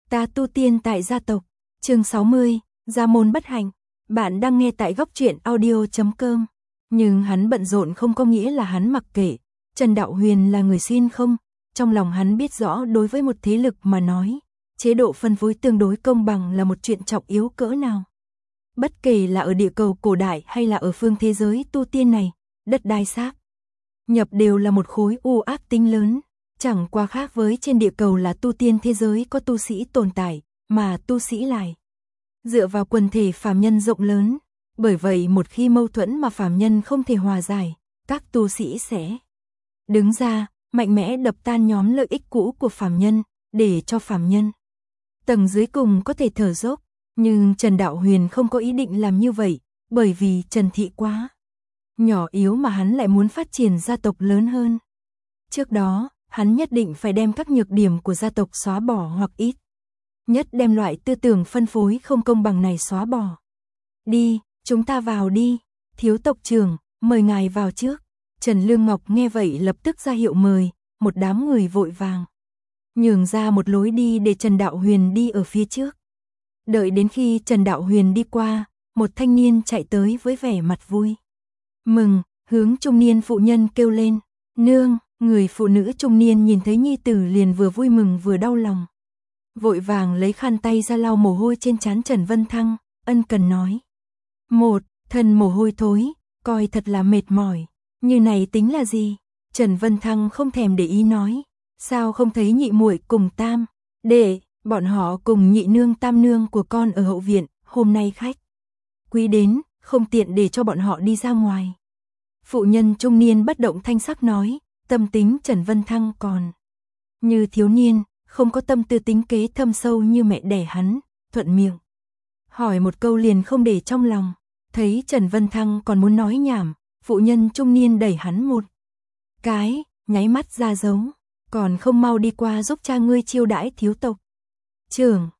Ta tu tiên tại gia tộc, chương 60, gia môn bất hạnh. Bạn đang nghe tại góc truyện audio.com. Nhưng hắn bận rộn không có nghĩa là hắn mặc kệ. Trần Đạo Huyền là người xuyên không, trong lòng hắn biết rõ đối với một thế lực mà nói, chế độ phân phối tương đối công bằng là một chuyện trọng yếu cỡ nào. Bất kể là ở địa cầu cổ đại hay là ở phương thế giới tu tiên này, đất đai sáp nhập đều là một khối u ác tính lớn. Chẳng qua khác với trên địa cầu là tu tiên thế giới có tu sĩ tồn tại, mà tu sĩ lại dựa vào quần thể phàm nhân rộng lớn. Bởi vậy một khi mâu thuẫn mà phàm nhân không thể hòa giải, các tu sĩ sẽ đứng ra, mạnh mẽ đập tan nhóm lợi ích cũ của phàm nhân, để cho phàm nhân tầng dưới cùng có thể thở dốc. Nhưng Trần Đạo Huyền không có ý định làm như vậy, bởi vì Trần Thị quá nhỏ yếu mà hắn lại muốn phát triển gia tộc lớn hơn. Trước đó, hắn nhất định phải đem các nhược điểm của gia tộc xóa bỏ hoặc ít nhất đem loại tư tưởng phân phối không công bằng này xóa bỏ. Đi, chúng ta vào đi, thiếu tộc trưởng, mời ngài vào trước. Trần Lương Ngọc nghe vậy lập tức ra hiệu mời, một đám người vội vàng nhường ra một lối đi để Trần Đạo Huyền đi ở phía trước. Đợi đến khi Trần Đạo Huyền đi qua, một thanh niên chạy tới với vẻ mặt vui mừng, hướng trung niên phụ nhân kêu lên, nương. Người phụ nữ trung niên nhìn thấy nhi tử liền vừa vui mừng vừa đau lòng. Vội vàng lấy khăn tay ra lau mồ hôi trên trán Trần Vân Thăng, ân cần nói. Một, thân mồ hôi thối, coi thật là mệt mỏi. Như này tính là gì? Trần Vân Thăng không thèm để ý nói. Sao không thấy nhị muội cùng tam? Để, bọn họ cùng nhị nương tam nương của con ở hậu viện, hôm nay khách quý đến, không tiện để cho bọn họ đi ra ngoài. Phụ nhân trung niên bất động thanh sắc nói. Tâm tính Trần Vân Thăng còn như thiếu niên, không có tâm tư tính kế thâm sâu như mẹ đẻ hắn, thuận miệng hỏi một câu liền không để trong lòng. Thấy Trần Vân Thăng còn muốn nói nhảm, phụ nhân trung niên đẩy hắn một cái, nháy mắt ra dấu, còn không mau đi qua giúp cha ngươi chiêu đãi thiếu tộc trưởng.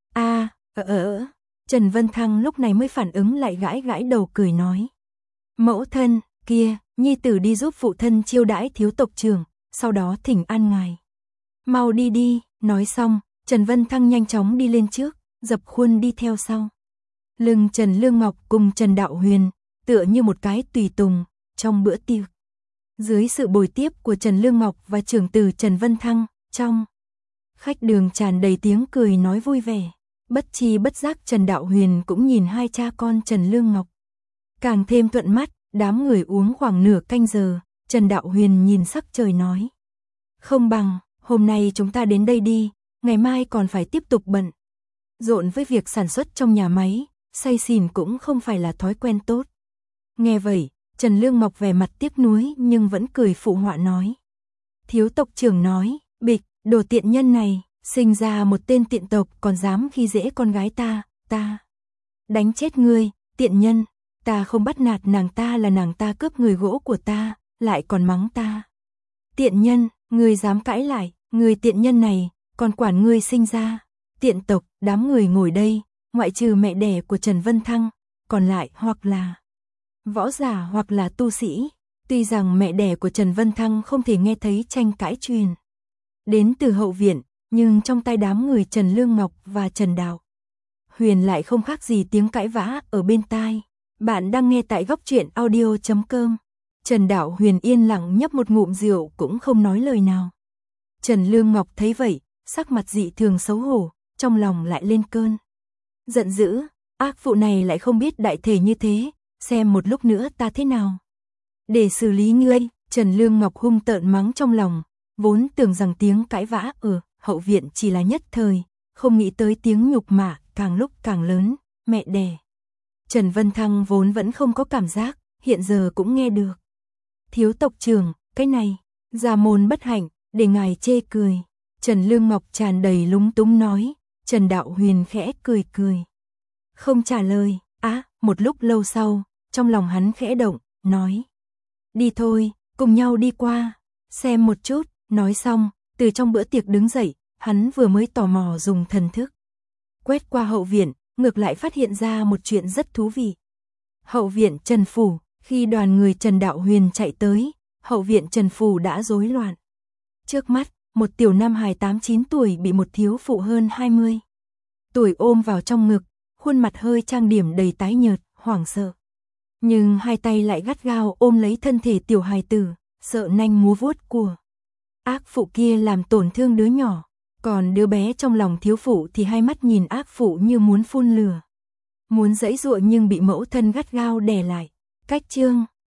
Trần Vân Thăng lúc này mới phản ứng lại, gãi gãi đầu cười nói. Mẫu thân, kia, nhi tử đi giúp phụ thân chiêu đãi thiếu tộc trưởng, sau đó thỉnh an ngài. Mau đi đi, nói xong, Trần Vân Thăng nhanh chóng đi lên trước, dập khuôn đi theo sau. Lưng Trần Lương Ngọc cùng Trần Đạo Huyền, tựa như một cái tùy tùng, trong bữa tiệc. Dưới sự bồi tiếp của Trần Lương Ngọc và trưởng tử Trần Vân Thăng, trong khách đường tràn đầy tiếng cười nói vui vẻ. Bất chi bất giác Trần Đạo Huyền cũng nhìn hai cha con Trần Lương Ngọc càng thêm thuận mắt. Đám người uống khoảng nửa canh giờ, Trần Đạo Huyền nhìn sắc trời nói. Không bằng, hôm nay chúng ta đến đây đi, ngày mai còn phải tiếp tục bận rộn với việc sản xuất trong nhà máy, say xỉn cũng không phải là thói quen tốt. Nghe vậy, Trần Lương Ngọc vẻ mặt tiếc nuối nhưng vẫn cười phụ họa nói. Thiếu tộc trưởng nói, bịch, đồ tiện nhân này, sinh ra một tên tiện tộc còn dám khi dễ con gái ta đánh chết ngươi, tiện nhân. Ta không bắt nạt nàng ta là nàng ta cướp người gỗ của ta, lại còn mắng ta. Tiện nhân, ngươi dám cãi lại, người tiện nhân này, còn quản ngươi sinh ra. Tiện tộc, đám người ngồi đây, ngoại trừ mẹ đẻ của Trần Vân Thăng, còn lại hoặc là võ giả hoặc là tu sĩ. Tuy rằng mẹ đẻ của Trần Vân Thăng không thể nghe thấy tranh cãi truyền đến từ hậu viện, nhưng trong tai đám người Trần Lương Ngọc và Trần Đạo Huyền lại không khác gì tiếng cãi vã ở bên tai. Bạn đang nghe tại góc truyện audio.com. Trần Đạo Huyền yên lặng nhấp một ngụm rượu cũng không nói lời nào. Trần Lương Ngọc thấy vậy, sắc mặt dị thường xấu hổ, trong lòng lại lên cơn giận dữ. Ác phụ này lại không biết đại thể như thế, xem một lúc nữa ta thế nào để xử lý ngươi. Trần Lương Ngọc hung tợn mắng trong lòng, vốn tưởng rằng tiếng cãi vã ở hậu viện chỉ là nhất thời, không nghĩ tới tiếng nhục mạ càng lúc càng lớn. Mẹ đẻ Trần Vân Thăng vốn vẫn không có cảm giác, hiện giờ cũng nghe được. Thiếu tộc trưởng, cái này, gia môn bất hạnh, để ngài chê cười. Trần Lương Ngọc tràn đầy lúng túng nói. Trần Đạo Huyền khẽ cười cười, không trả lời. Một lúc lâu sau, trong lòng hắn khẽ động, nói. Đi thôi, cùng nhau đi qua, xem một chút. Nói xong, từ trong bữa tiệc đứng dậy, hắn vừa mới tò mò dùng thần thức quét qua hậu viện, ngược lại phát hiện ra một chuyện rất thú vị. Hậu viện Trần Phủ, khi đoàn người Trần Đạo Huyền chạy tới, hậu viện Trần Phủ đã rối loạn. Trước mắt, một tiểu nam hài 8-9 tuổi bị một thiếu phụ hơn 20 tuổi ôm vào trong ngực, khuôn mặt hơi trang điểm đầy tái nhợt, hoảng sợ. Nhưng hai tay lại gắt gao ôm lấy thân thể tiểu hài tử, sợ nanh múa vuốt của ác phụ kia làm tổn thương đứa nhỏ. Còn đứa bé trong lòng thiếu phụ thì hai mắt nhìn ác phụ như muốn phun lửa. Muốn giãy giụa nhưng bị mẫu thân gắt gao đè lại. Cách chương